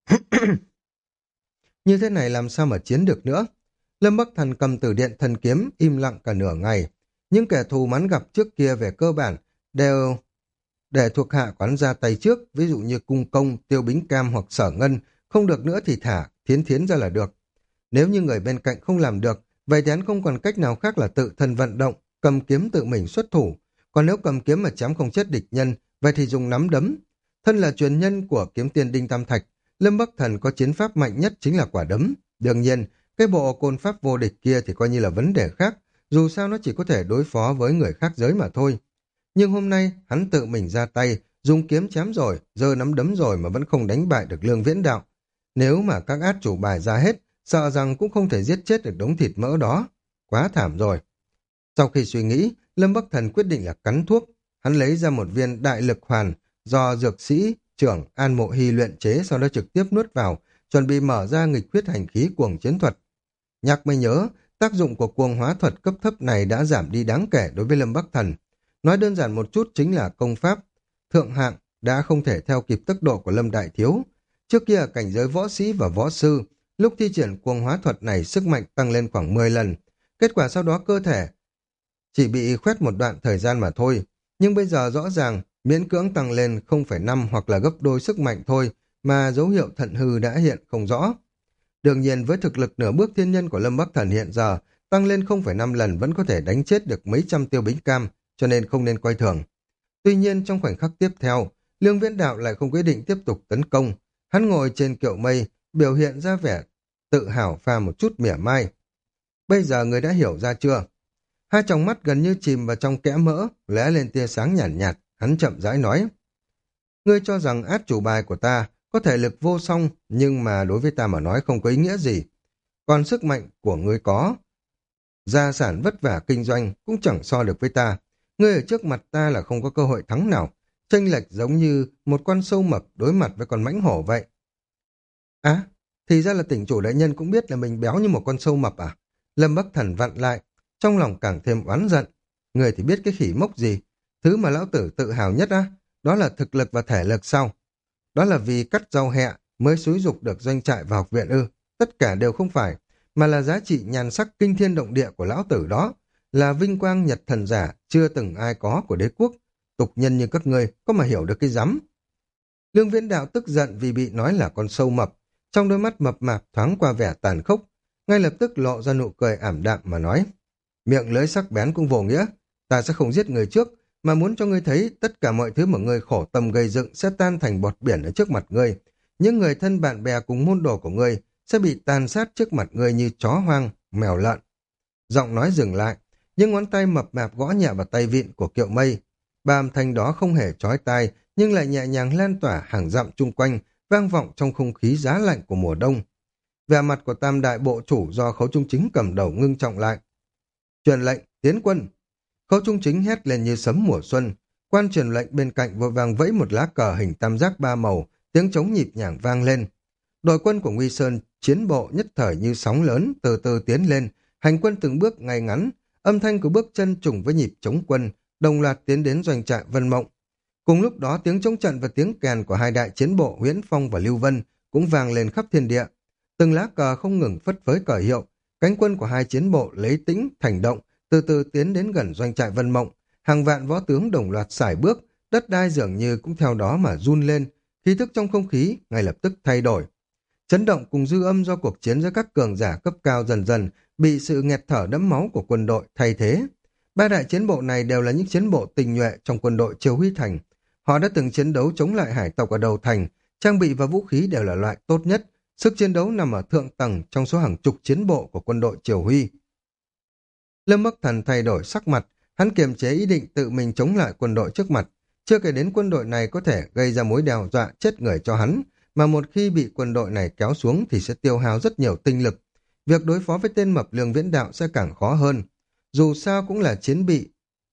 [SPEAKER 1] Như thế này làm sao mà chiến được nữa? Lâm Bắc Thần cầm Tử Điện Thần Kiếm im lặng cả nửa ngày. Những kẻ thù mắn gặp trước kia về cơ bản đều để thuộc hạ quán ra tay trước, ví dụ như Cung Công, Tiêu Bính Cam hoặc Sở Ngân, không được nữa thì thả Thiến Thiến ra là được. Nếu như người bên cạnh không làm được, vậy thì hắn không còn cách nào khác là tự thân vận động, cầm kiếm tự mình xuất thủ. Còn nếu cầm kiếm mà chém không chết địch nhân, vậy thì dùng nắm đấm. Thân là truyền nhân của kiếm tiên Đinh Tam Thạch, Lâm Bắc Thần có chiến pháp mạnh nhất chính là quả đấm. Đương nhiên, cái bộ côn pháp vô địch kia thì coi như là vấn đề khác, dù sao nó chỉ có thể đối phó với người khác giới mà thôi. Nhưng hôm nay, hắn tự mình ra tay, dùng kiếm chém rồi, giơ nắm đấm rồi mà vẫn không đánh bại được Lương Viễn Đạo. Nếu mà các át chủ bài ra hết, sợ rằng cũng không thể giết chết được đống thịt mỡ đó. Quá thảm rồi. Sau khi suy nghĩ, Lâm Bắc Thần quyết định là cắn thuốc. Hắn lấy ra một viên đại lực hoàn do dược sĩ trưởng An Mộ Hy luyện chế, sau đó trực tiếp nuốt vào, chuẩn bị mở ra nghịch huyết hành khí cuồng chiến thuật. Nhắc mới nhớ, tác dụng của cuồng hóa thuật cấp thấp này đã giảm đi đáng kể đối với Lâm Bắc Thần. Nói đơn giản một chút chính là công pháp thượng hạng đã không thể theo kịp tốc độ của Lâm Đại Thiếu. Trước kia ở cảnh giới võ sĩ và võ sư, lúc thi triển cuồng hóa thuật này sức mạnh tăng lên khoảng mười lần. Kết quả sau đó cơ thể chỉ bị khoét một đoạn thời gian mà thôi. Nhưng bây giờ rõ ràng miễn cưỡng tăng lên không phẩy năm hoặc là gấp đôi sức mạnh thôi, mà dấu hiệu thận hư đã hiện không rõ. Đương nhiên với thực lực nửa bước thiên nhân của Lâm Bắc Thần hiện giờ, tăng lên không phẩy năm lần vẫn có thể đánh chết được mấy trăm tiêu bính cam, cho nên không nên coi thường. Tuy nhiên trong khoảnh khắc tiếp theo, Lương Viễn Đạo lại không quyết định tiếp tục tấn công. Hắn ngồi trên kiệu mây, biểu hiện ra vẻ tự hào pha một chút mỉa mai. Bây giờ người đã hiểu ra chưa? Hai tròng mắt gần như chìm vào trong kẽ mỡ, lóe lên tia sáng nhàn nhạt, nhạt, hắn chậm rãi nói. Ngươi cho rằng át chủ bài của ta có thể lực vô song, nhưng mà đối với ta mà nói không có ý nghĩa gì. Còn sức mạnh của ngươi có. Gia sản vất vả kinh doanh cũng chẳng so được với ta. Ngươi ở trước mặt ta là không có cơ hội thắng nào. Chênh lệch giống như một con sâu mập đối mặt với con mãnh hổ vậy. Á, thì ra là tỉnh chủ đại nhân cũng biết là mình béo như một con sâu mập à? Lâm Bắc Thần vặn lại, trong lòng càng thêm oán giận. Người thì biết cái khỉ mốc gì? Thứ mà lão tử tự hào nhất á, đó là thực lực và thể lực sau. Đó là vì cắt rau hẹ mới xúi dục được doanh trại và học viện ư? Tất cả đều không phải, mà là giá trị nhan sắc kinh thiên động địa của lão tử đó, là vinh quang nhật thần giả chưa từng ai có của đế quốc. Tục nhân như các ngươi có mà hiểu được cái rắm. Lương Viễn Đạo tức giận vì bị nói là con sâu mập, trong đôi mắt mập mạp thoáng qua vẻ tàn khốc, ngay lập tức lộ ra nụ cười ảm đạm mà nói: miệng lưỡi sắc bén cũng vô nghĩa, ta sẽ không giết người trước, mà muốn cho ngươi thấy tất cả mọi thứ mà ngươi khổ tâm gây dựng sẽ tan thành bọt biển ở trước mặt ngươi. Những người thân bạn bè cùng môn đồ của ngươi sẽ bị tàn sát trước mặt ngươi như chó hoang, mèo lợn. Giọng nói dừng lại, những ngón tay mập mạp gõ nhẹ vào tay vịn của kiệu mây. Ba âm thanh đó không hề chói tai, nhưng lại nhẹ nhàng lan tỏa hàng dặm chung quanh, vang vọng trong không khí giá lạnh của mùa đông. Vẻ mặt của tam đại bộ chủ do Khấu Trung Chính cầm đầu ngưng trọng lại. Truyền lệnh, tiến quân. Khấu Trung Chính hét lên như sấm mùa xuân. Quan truyền lệnh bên cạnh vội vàng vẫy một lá cờ hình tam giác ba màu, tiếng trống nhịp nhàng vang lên. Đội quân của Nguy Sơn chiến bộ nhất thời như sóng lớn từ từ tiến lên, Hành quân từng bước ngay ngắn, âm thanh của bước chân trùng với nhịp chống quân, đồng loạt tiến đến doanh trại Vân Mộng. Cùng lúc đó tiếng chống trận và tiếng kèn của hai đại chiến bộ Huyễn Phong và Lưu Vân cũng vang lên khắp thiên địa. Từng lá cờ không ngừng phất phới cờ hiệu, cánh quân của hai chiến bộ lấy tĩnh thành động, từ từ tiến đến gần doanh trại Vân Mộng. Hàng vạn võ tướng đồng loạt sải bước, đất đai dường như cũng theo đó mà run lên, khí thức trong không khí ngay lập tức thay đổi. Chấn động cùng dư âm do cuộc chiến giữa các cường giả cấp cao dần dần bị sự nghẹt thở đẫm máu của quân đội thay thế. Ba đại chiến bộ này đều là những chiến bộ tinh nhuệ trong quân đội Triều Huy Thành. Họ đã từng chiến đấu chống lại hải tộc ở đầu thành, trang bị và vũ khí đều là loại tốt nhất, sức chiến đấu nằm ở thượng tầng trong số hàng chục chiến bộ của quân đội Triều Huy. Lâm Bắc Thần thay đổi sắc mặt, hắn kiềm chế ý định tự mình chống lại quân đội trước mặt. Chưa kể đến quân đội này có thể gây ra mối đe dọa chết người cho hắn, mà một khi bị quân đội này kéo xuống thì sẽ tiêu hao rất nhiều tinh lực. Việc đối phó với tên mập Lương Viễn Đạo sẽ càng khó hơn. Dù sao cũng là chiến bị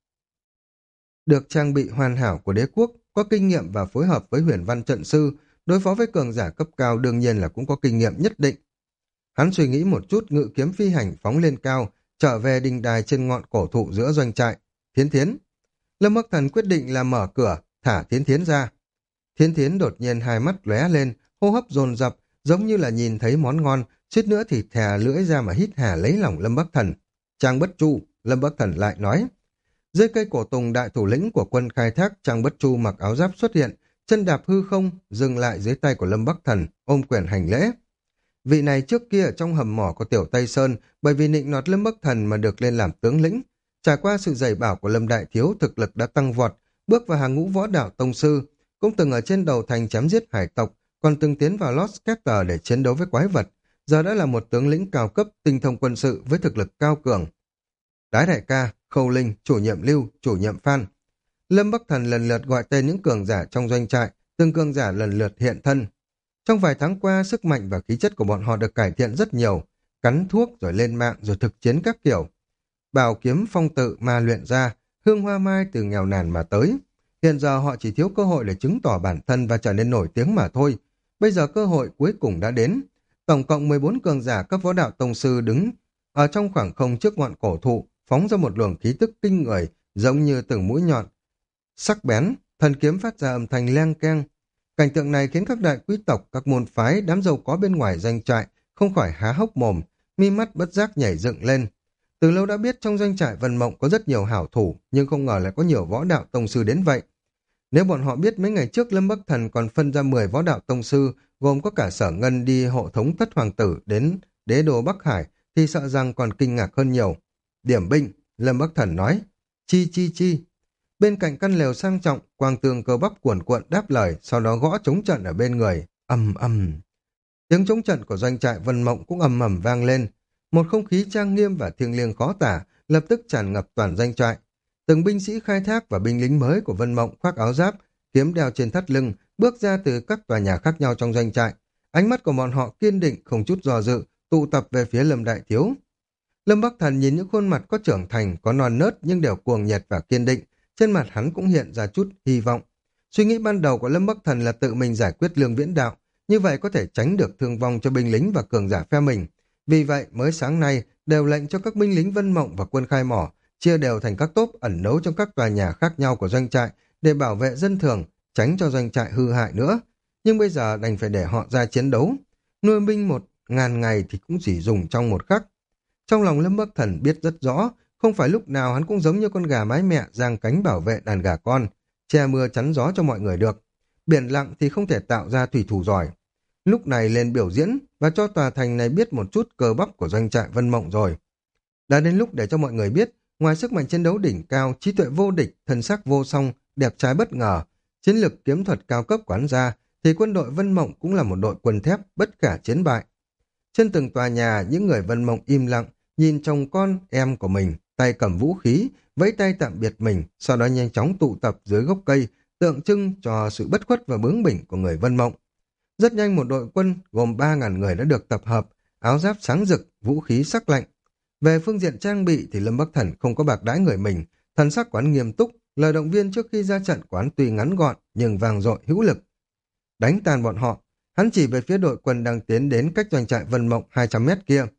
[SPEAKER 1] được trang bị hoàn hảo của đế quốc, có kinh nghiệm và phối hợp với huyền văn trận sư, đối phó với cường giả cấp cao đương nhiên là cũng có kinh nghiệm nhất định. Hắn suy nghĩ một chút, ngự kiếm phi hành phóng lên cao, trở về đình đài trên ngọn cổ thụ giữa doanh trại. Thiến Thiến. Lâm Bắc Thần quyết định là mở cửa, thả Thiến Thiến ra. Thiến Thiến đột nhiên hai mắt lóe lên, hô hấp dồn dập, giống như là nhìn thấy món ngon, suýt nữa thì thè lưỡi ra mà hít hà lấy lòng Lâm Bắc Thần. Trang Bất Chu, Lâm Bắc Thần lại nói. Dưới cây cổ tùng, đại thủ lĩnh của quân khai thác Trang Bất Chu mặc áo giáp xuất hiện, chân đạp hư không, dừng lại dưới tay của Lâm Bắc Thần, ôm quyền hành lễ. Vị này trước kia ở trong hầm mỏ của Tiểu Tây Sơn, bởi vì nịnh nọt Lâm Bắc Thần mà được lên làm tướng lĩnh. Trải qua sự dạy bảo của Lâm Đại Thiếu, thực lực đã tăng vọt, bước vào hàng ngũ võ đạo tông sư, cũng từng ở trên đầu thành chém giết hải tộc, còn từng tiến vào Lost Scatter để chiến đấu với quái vật, giờ đã là một tướng lĩnh cao cấp, tinh thông quân sự với thực lực cao cường. Đái đại ca, Khâu Linh, chủ nhiệm Lưu, chủ nhiệm Phan. Lâm Bắc Thần lần lượt gọi tên những cường giả trong doanh trại, từng cường giả lần lượt hiện thân. Trong vài tháng qua, sức mạnh và khí chất của bọn họ được cải thiện rất nhiều, cắn thuốc rồi lên mạng rồi thực chiến các kiểu. Bảo kiếm phong tự mà luyện ra, hương hoa mai từ nghèo nàn mà tới. Hiện giờ họ chỉ thiếu cơ hội để chứng tỏ bản thân và trở nên nổi tiếng mà thôi. Bây giờ cơ hội cuối cùng đã đến. Tổng cộng mười bốn cường giả cấp võ đạo tông sư đứng ở trong khoảng không trước ngọn cổ thụ, phóng ra một luồng khí tức kinh người, giống như từng mũi nhọn sắc bén, thần kiếm phát ra âm thanh leng keng. Cảnh tượng này khiến các đại quý tộc, các môn phái, đám giàu có bên ngoài doanh trại không khỏi há hốc mồm, mi mắt bất giác nhảy dựng lên. Từ lâu đã biết trong doanh trại Vân Mộng có rất nhiều hảo thủ, nhưng không ngờ lại có nhiều võ đạo tông sư đến vậy. Nếu bọn họ biết mấy ngày trước Lâm Bắc Thần còn phân ra mười võ đạo tông sư, gồm có cả Sở Ngân đi hộ thống thất hoàng tử đến đế đô Bắc Hải, thì sợ rằng còn kinh ngạc hơn nhiều. Điểm binh, Lâm Bắc Thần nói. Chi chi chi. Bên cạnh căn lều sang trọng, quang tường cơ bắp cuồn cuộn đáp lời, sau đó gõ trống trận ở bên người. Ầm ầm. Tiếng trống trận của doanh trại Vân Mộng cũng ầm ầm vang lên. Một không khí trang nghiêm và thiêng liêng khó tả lập tức tràn ngập toàn doanh trại. Từng binh sĩ khai thác và binh lính mới của Vân Mộng khoác áo giáp, kiếm đeo trên thắt lưng, bước ra từ các tòa nhà khác nhau trong doanh trại. Ánh mắt của bọn họ kiên định, không chút do dự, tụ tập về phía Lâm Đại Thiếu. Lâm Bắc Thần nhìn những khuôn mặt có trưởng thành, có non nớt nhưng đều cuồng nhiệt và kiên định, trên mặt hắn cũng hiện ra chút hy vọng. Suy nghĩ ban đầu của Lâm Bắc Thần là tự mình giải quyết Lương Viễn Đạo, như vậy có thể tránh được thương vong cho binh lính và cường giả phe mình. Vì vậy, mới sáng nay đều lệnh cho các binh lính Vân Mộng và quân khai mỏ chia đều thành các tốp ẩn nấu trong các tòa nhà khác nhau của doanh trại để bảo vệ dân thường, tránh cho doanh trại hư hại nữa. Nhưng bây giờ đành phải để họ ra chiến đấu. Nuôi binh một ngàn ngày thì cũng chỉ dùng trong một khắc. Trong lòng Lâm Bắc Thần biết rất rõ, không phải lúc nào hắn cũng giống như con gà mái mẹ giang cánh bảo vệ đàn gà con, che mưa chắn gió cho mọi người được. Biển lặng thì không thể tạo ra thủy thủ giỏi. Lúc này lên biểu diễn và cho tòa thành này biết một chút cơ bắp của doanh trại Vân Mộng rồi. Đã đến lúc để cho mọi người biết, ngoài sức mạnh chiến đấu đỉnh cao, trí tuệ vô địch, thân sắc vô song, đẹp trai bất ngờ, chiến lược kiếm thuật cao cấp quán ra, thì quân đội Vân Mộng cũng là một đội quân thép bất khả chiến bại. Trên từng tòa nhà, những người Vân Mộng im lặng, nhìn chồng con, em của mình, tay cầm vũ khí, vẫy tay tạm biệt mình, sau đó nhanh chóng tụ tập dưới gốc cây, tượng trưng cho sự bất khuất và bướng bỉnh của người Vân Mộng. Rất nhanh một đội quân gồm ba ngàn người đã được tập hợp, áo giáp sáng rực, vũ khí sắc lạnh. Về phương diện trang bị thì Lâm Bắc Thần không có bạc đãi người mình, thần sắc quán nghiêm túc, lời động viên trước khi ra trận quán tuy ngắn gọn nhưng vang dội hữu lực. Đánh tan bọn họ, hắn chỉ về phía đội quân đang tiến đến cách doanh trại Vân Mộng hai trăm mét kia.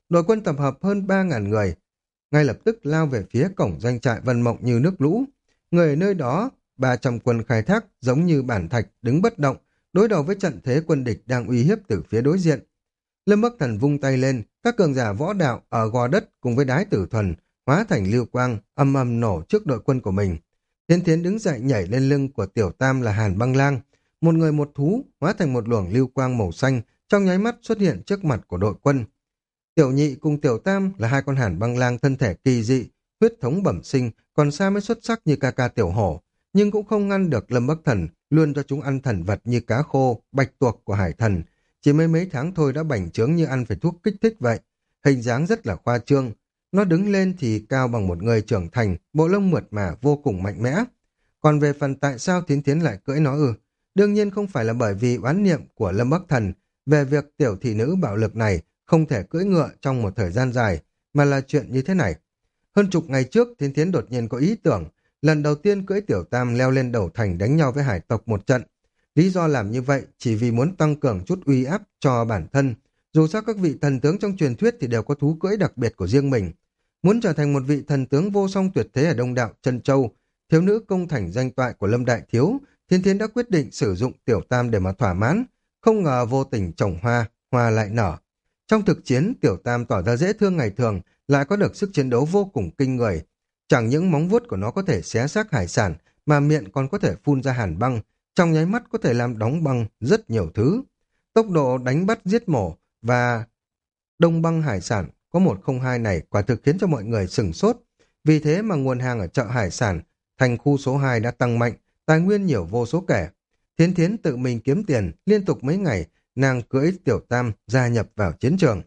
[SPEAKER 1] Đội quân tập hợp hơn ba ngàn người, ngay lập tức lao về phía cổng doanh trại Vân Mộng như nước lũ. Người ở nơi đó, ba trăm quân khai thác giống như bản thạch đứng bất động, đối đầu với trận thế quân địch đang uy hiếp từ phía đối diện. Lâm Bắc Thần vung tay lên, các cường giả võ đạo ở gò đất cùng với đái tử thuần hóa thành lưu quang, âm âm nổ trước đội quân của mình. Thiên Thiến đứng dậy nhảy lên lưng của Tiểu Tam là Hàn Băng Lang, một người một thú hóa thành một luồng lưu quang màu xanh, trong nháy mắt xuất hiện trước mặt của đội quân. Tiểu Nhị cùng Tiểu Tam là hai con Hàn Băng Lang thân thể kỳ dị, huyết thống bẩm sinh, còn xa mới xuất sắc như ca ca Tiểu Hổ, nhưng cũng không ngăn được Lâm Bắc Thần luôn cho chúng ăn thần vật như cá khô, bạch tuộc của hải thần. Chỉ mấy mấy tháng thôi đã bành trướng như ăn phải thuốc kích thích vậy. Hình dáng rất là khoa trương. Nó đứng lên thì cao bằng một người trưởng thành, bộ lông mượt mà vô cùng mạnh mẽ. Còn về phần tại sao Thiến Thiến lại cưỡi nó ư? Đương nhiên không phải là bởi vì oán niệm của Lâm Bắc Thần về việc tiểu thị nữ bạo lực này không thể cưỡi ngựa trong một thời gian dài, mà là chuyện như thế này. Hơn chục ngày trước, Thiến Thiến đột nhiên có ý tưởng, lần đầu tiên cưỡi Tiểu Tam leo lên đầu thành đánh nhau với hải tộc một trận. Lý do làm như vậy chỉ vì muốn tăng cường chút uy áp cho bản thân. Dù sao các vị thần tướng trong truyền thuyết thì đều có thú cưỡi đặc biệt của riêng mình. Muốn trở thành một vị thần tướng vô song tuyệt thế ở Đông Đạo Trân Châu, thiếu nữ công thành danh toại của Lâm Đại Thiếu, Thiên Thiến đã quyết định sử dụng Tiểu Tam để mà thỏa mãn. Không ngờ vô tình trồng hoa, hoa lại nở. Trong thực chiến, Tiểu Tam tỏ ra dễ thương ngày thường, lại có được sức chiến đấu vô cùng kinh người. Chẳng những móng vuốt của nó có thể xé xác hải sản, mà miệng còn có thể phun ra hàn băng, trong nháy mắt có thể làm đóng băng rất nhiều thứ. Tốc độ đánh bắt giết mổ và đông băng hải sản có một không hai này quả thực khiến cho mọi người sửng sốt. Vì thế mà nguồn hàng ở chợ hải sản thành khu số hai đã tăng mạnh, tài nguyên nhiều vô số kể. Thiến Thiến tự mình kiếm tiền, liên tục mấy ngày, nàng cưỡi Tiểu Tam gia nhập vào chiến trường.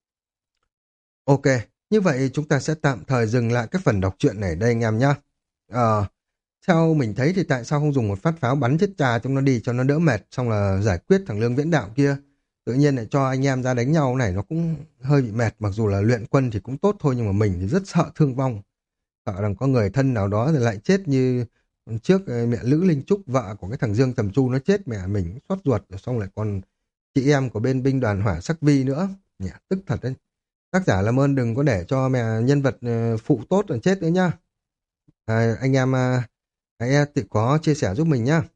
[SPEAKER 1] Ok, như vậy chúng ta sẽ tạm thời dừng lại cái phần đọc truyện này ở đây anh em nhá. Ờ, theo mình thấy thì tại sao không dùng một phát pháo bắn chết cha chúng nó đi cho nó đỡ mệt, xong là giải quyết thằng Lương Viễn Đạo kia. Tự nhiên lại cho anh em ra đánh nhau này nó cũng hơi bị mệt, mặc dù là luyện quân thì cũng tốt thôi nhưng mà mình thì rất sợ thương vong. Sợ rằng có người thân nào đó thì lại chết như trước ờ, mẹ Lữ Linh Trúc, vợ của cái thằng Dương Tầm Chu nó chết, mẹ mình xót ruột, rồi xong lại còn chị em của bên binh đoàn Hỏa Sắc Vi nữa. Nhỉ, tức thật đấy. Tác giả làm ơn đừng có để cho mẹ nhân vật ờ, phụ tốt rồi chết nữa nhá. À, anh em à, hãy tự có chia sẻ giúp mình nhá.